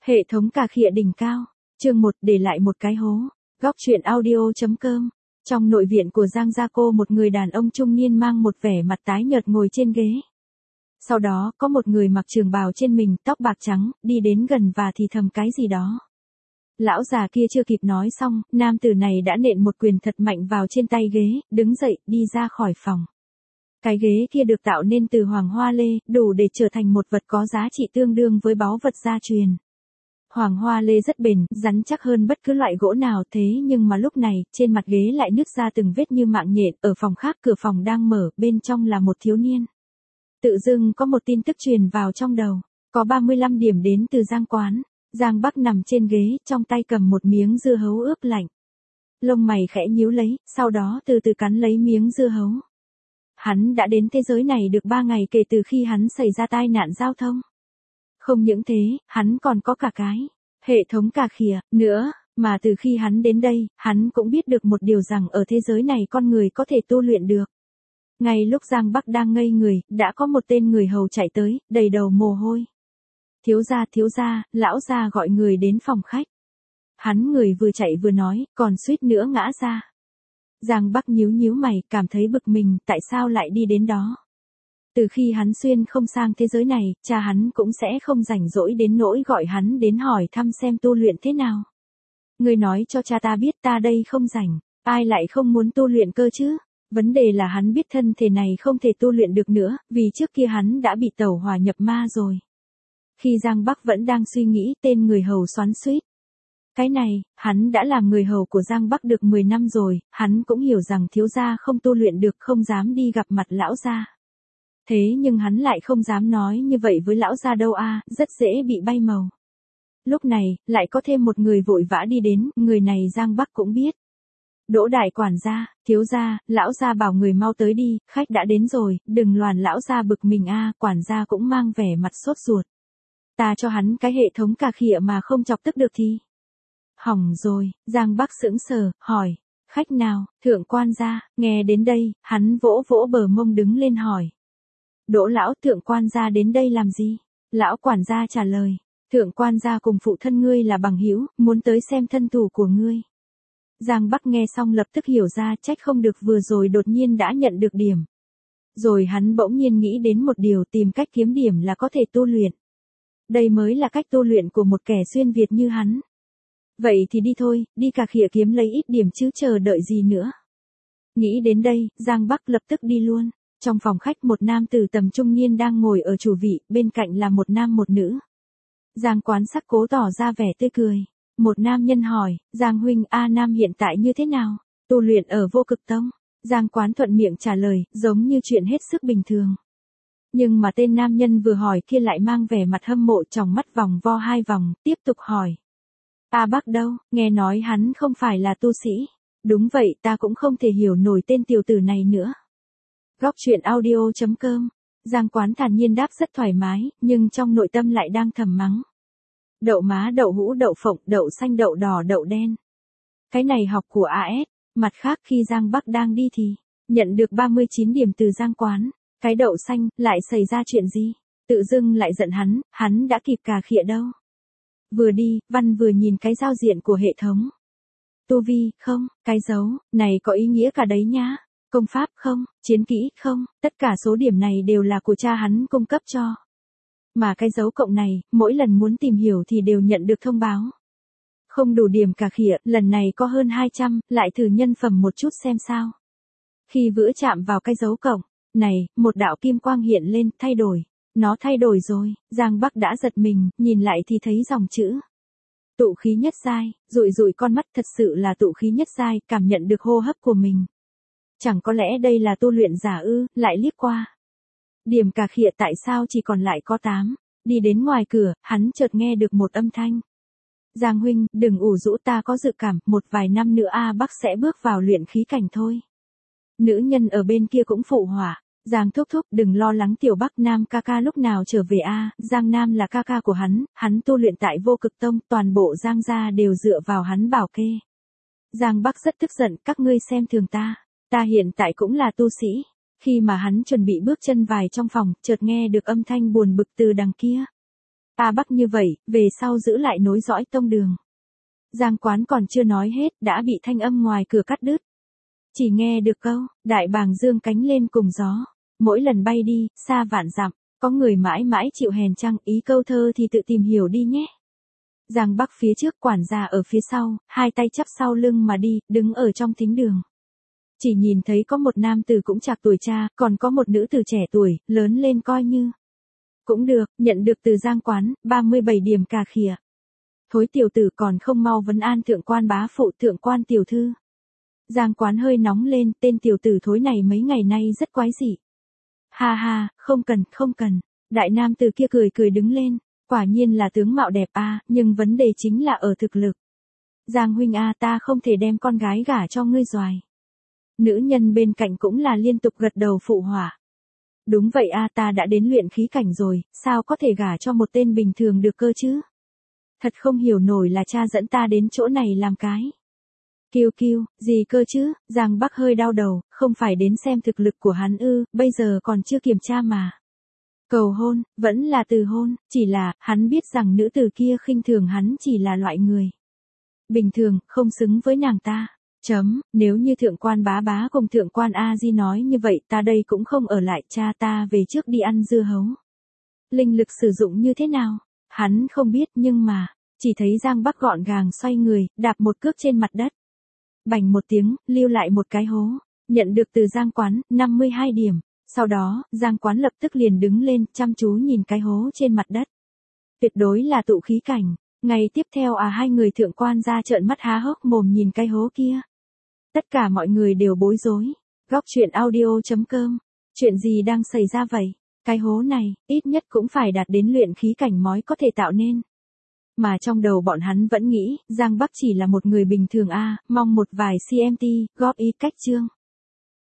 Hệ thống cà khịa đỉnh cao. Chương 1, để lại một cái hố. Góc truyện audio.com. Trong nội viện của Giang Gia Cô, một người đàn ông trung niên mang một vẻ mặt tái nhợt ngồi trên ghế. Sau đó, có một người mặc trường bào trên mình, tóc bạc trắng, đi đến gần và thì thầm cái gì đó. Lão già kia chưa kịp nói xong, nam tử này đã nện một quyền thật mạnh vào trên tay ghế, đứng dậy, đi ra khỏi phòng. Cái ghế kia được tạo nên từ hoàng hoa lê, đủ để trở thành một vật có giá trị tương đương với báu vật gia truyền. Hoàng hoa lê rất bền, rắn chắc hơn bất cứ loại gỗ nào, thế nhưng mà lúc này, trên mặt ghế lại nứt ra từng vết như mạng nhện. Ở phòng khác, cửa phòng đang mở, bên trong là một thiếu niên. Tự dưng có một tin tức truyền vào trong đầu, có 35 điểm đến từ Giang Quán. Giang Bắc nằm trên ghế, trong tay cầm một miếng dưa hấu ướp lạnh. Lông mày khẽ nhíu lấy, sau đó từ từ cắn lấy miếng dưa hấu. Hắn đã đến thế giới này được 3 ngày kể từ khi hắn xảy ra tai nạn giao thông. Không những thế, hắn còn có cả cái hệ thống cà khịa nữa, mà từ khi hắn đến đây, hắn cũng biết được một điều rằng ở thế giới này con người có thể tu luyện được. Ngay lúc Giang Bắc đang ngây người, đã có một tên người hầu chạy tới, đầy đầu mồ hôi. Thiếu gia, lão gia gọi người đến phòng khách. Hắn người vừa chạy vừa nói, còn suýt nữa ngã ra. Giang Bắc nhíu mày, cảm thấy bực mình, tại sao lại đi đến đó. Từ khi hắn xuyên không sang thế giới này, cha hắn cũng sẽ không rảnh rỗi đến nỗi gọi hắn đến hỏi thăm xem tu luyện thế nào. Người nói cho cha ta biết, ta đây không rảnh, ai lại không muốn tu luyện cơ chứ. Vấn đề là hắn biết thân thể này không thể tu luyện được nữa, vì trước kia hắn đã bị tẩu hỏa nhập ma rồi. Khi Giang Bắc vẫn đang suy nghĩ, tên người hầu xoắn xuýt. Cái này, hắn đã làm người hầu của Giang Bắc được 10 năm rồi, hắn cũng hiểu rằng thiếu gia không tu luyện được, không dám đi gặp mặt lão gia. Thế nhưng hắn lại không dám nói như vậy với lão gia đâu rất dễ bị bay màu. Lúc này, lại có thêm một người vội vã đi đến, người này Giang Bắc cũng biết. Đỗ đại quản gia, thiếu gia, lão gia bảo người mau tới đi, khách đã đến rồi, đừng loàn lão gia bực mình quản gia cũng mang vẻ mặt sốt ruột. Ta cho hắn cái hệ thống cà khịa mà không chọc tức được thì. Hỏng rồi, Giang Bắc sững sờ, hỏi, khách nào, thượng quan gia, nghe đến đây, hắn vỗ vỗ bờ mông đứng lên hỏi. Đỗ lão, thượng quan gia đến đây làm gì? Lão quản gia trả lời, thượng quan gia cùng phụ thân ngươi là bằng hữu, muốn tới xem thân thủ của ngươi. Giang Bắc nghe xong lập tức hiểu ra, trách không được vừa rồi đột nhiên đã nhận được điểm. Rồi hắn bỗng nhiên nghĩ đến một điều, tìm cách kiếm điểm là có thể tu luyện. Đây mới là cách tu luyện của một kẻ xuyên Việt như hắn. Vậy thì đi thôi, đi cà khịa kiếm lấy ít điểm chứ chờ đợi gì nữa. Nghĩ đến đây, Giang Bắc lập tức đi luôn. Trong phòng khách, một nam tử tầm trung niên đang ngồi ở chủ vị, bên cạnh là một nam một nữ. Giang Quán sắc cố tỏ ra vẻ tươi cười. Một nam nhân hỏi, Giang huynh, nam hiện tại như thế nào? Tu luyện ở Vô Cực Tông. Giang Quán thuận miệng trả lời, giống như chuyện hết sức bình thường. Nhưng mà tên nam nhân vừa hỏi kia lại mang vẻ mặt hâm mộ, tròng mắt vòng vo 2 vòng, tiếp tục hỏi. Bác đâu, nghe nói hắn không phải là tu sĩ. Đúng vậy, ta cũng không thể hiểu nổi tên tiểu tử này nữa. Góc truyện audio.com. Giang Quán thản nhiên đáp rất thoải mái, nhưng trong nội tâm lại đang thầm mắng. Đậu má, đậu hũ, đậu phộng, đậu xanh, đậu đỏ, đậu đen. Cái này học của AS. Mặt khác, khi Giang Bắc đang đi thì nhận được 39 điểm từ Giang Quán. Cái đậu xanh, lại xảy ra chuyện gì? Tự dưng lại giận hắn đã kịp cà khịa đâu. Vừa đi, văn vừa nhìn cái giao diện của hệ thống. Tu vi, không, cái dấu, này có ý nghĩa cả đấy nhá. Công pháp, không, chiến kỹ, không, tất cả số điểm này đều là của cha hắn cung cấp cho. Mà cái dấu cộng này, mỗi lần muốn tìm hiểu thì đều nhận được thông báo. Không đủ điểm cà khịa, lần này có hơn 200, lại thử nhân phẩm một chút xem sao. Khi vừa chạm vào cái dấu cộng này, một đạo kim quang hiện lên, thay đổi. Nó thay đổi rồi, Giang Bắc đã giật mình, nhìn lại thì thấy dòng chữ. Tụ khí nhất giai, dụi con mắt, thật sự là tụ khí nhất giai, cảm nhận được hô hấp của mình. Chẳng có lẽ đây là tu luyện giả ư, lại liếc qua. Điểm cà khịa tại sao chỉ còn lại có 8, đi đến ngoài cửa, hắn chợt nghe được một âm thanh. Giang huynh, đừng ủ rũ, ta có dự cảm, một vài năm nữa Bắc sẽ bước vào luyện khí cảnh thôi. Nữ nhân ở bên kia cũng phụ họa. Giang thúc thúc, đừng lo lắng, tiểu Bắc Nam ca ca lúc nào trở về Giang Nam là ca ca của hắn tu luyện tại Vô Cực Tông, toàn bộ Giang gia đều dựa vào hắn bảo kê. Giang Bắc rất tức giận, các ngươi xem thường ta hiện tại cũng là tu sĩ. Khi mà hắn chuẩn bị bước chân vào trong phòng, chợt nghe được âm thanh buồn bực từ đằng kia. A Bắc như vậy, về sau giữ lại nối dõi tông đường. Giang Quán còn chưa nói hết, đã bị thanh âm ngoài cửa cắt đứt. Chỉ nghe được câu, đại bàng dương cánh lên cùng gió. Mỗi lần bay đi, xa vạn dặm, có người mãi mãi chịu hèn chăng, ý câu thơ thì tự tìm hiểu đi nhé. Giang Bắc phía trước, quản gia ở phía sau, hai tay chắp sau lưng mà đi, đứng ở trong thính đường. Chỉ nhìn thấy có một nam tử cũng trạc tuổi cha, còn có một nữ tử trẻ tuổi, lớn lên coi như. Cũng được, nhận được từ Giang Quán, 37 điểm cà khịa. Thối tiểu tử còn không mau vấn an thượng quan bá phụ, thượng quan tiểu thư. Giang Quán hơi nóng lên, tên tiểu tử thối này mấy ngày nay rất quái dị. Ha ha, không cần. Đại nam tử kia cười cười đứng lên, quả nhiên là tướng mạo đẹp a, nhưng vấn đề chính là ở thực lực. Giang huynh a, ta không thể đem con gái gả cho ngươi doài. Nữ nhân bên cạnh cũng là liên tục gật đầu phụ họa. Đúng vậy a, ta đã đến luyện khí cảnh rồi, sao có thể gả cho một tên bình thường được cơ chứ? Thật không hiểu nổi là cha dẫn ta đến chỗ này làm cái. Kiêu, gì cơ chứ? Giang Bắc hơi đau đầu, không phải đến xem thực lực của hắn ư, bây giờ còn chưa kiểm tra mà. Cầu hôn, vẫn là từ hôn, chỉ là, hắn biết rằng nữ tử kia khinh thường hắn chỉ là loại người bình thường, không xứng với nàng ta. Nếu như thượng quan bá bá cùng thượng quan A Di nói như vậy, ta đây cũng không ở lại, cha ta về trước đi ăn dưa hấu. Linh lực sử dụng như thế nào? Hắn không biết nhưng mà, chỉ thấy Giang Bắc gọn gàng xoay người, đạp một cước trên mặt đất. Bành một tiếng, lưu lại một cái hố, nhận được từ Giang Quán, 52 điểm. Sau đó, Giang Quán lập tức liền đứng lên, chăm chú nhìn cái hố trên mặt đất. Tuyệt đối là tụ khí cảnh. Ngày tiếp theo hai người thượng quan ra trợn mắt há hốc mồm nhìn cái hố kia. Tất cả mọi người đều bối rối. Góc truyện audio.com. Chuyện gì đang xảy ra vậy? Cái hố này, ít nhất cũng phải đạt đến luyện khí cảnh mới có thể tạo nên. Mà trong đầu bọn hắn vẫn nghĩ, Giang Bắc chỉ là một người bình thường mong một vài CMT, góp ý cách chương.